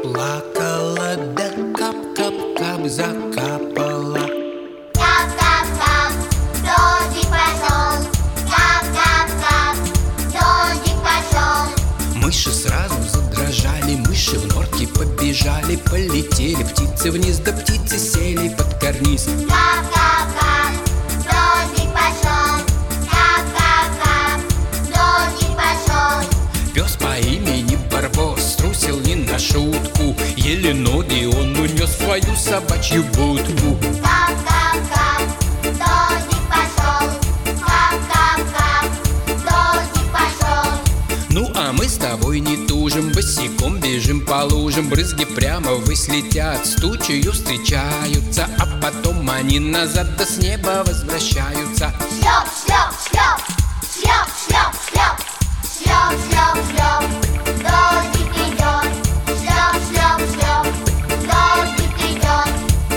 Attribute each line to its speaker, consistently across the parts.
Speaker 1: заплакала, да кап-кап-кап закапала.
Speaker 2: Кап-кап-кап, дождик пошел. Кап-кап-кап, дождик пошел.
Speaker 1: Мыши сразу задрожали, мыши в норке побежали, полетели птицы вниз, да птицы сели под карниз.
Speaker 2: Кап-кап-кап, дождик пошел. Кап-кап-кап, дождик пошел.
Speaker 1: Пес по имени Барбос струсил не на шутку, еле ноги он унес в свою собачью будку.
Speaker 2: Кап-кап-кап, дождик пошел. Кап-кап-кап, дождик пошел.
Speaker 1: Ну а мы с тобой не тужим, босиком бежим по лужам. Брызги прямо ввысь летят, с тучею встречаются, а потом они назад да с неба возвращаются.
Speaker 2: Шлеп, шлеп, шлеп, шлеп, шлеп, шлеп, шлеп, шлеп, шлеп, дождик идет. Шлеп, шлеп, шлеп, дождик идет.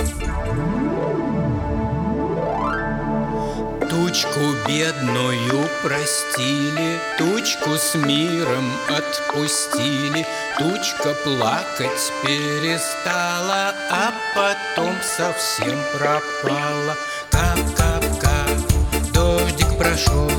Speaker 1: Тучку бедную простили, тучку с миром отпустили. Тучка плакать перестала, а потом совсем пропала. Кап-кап-кап, дождик прошел.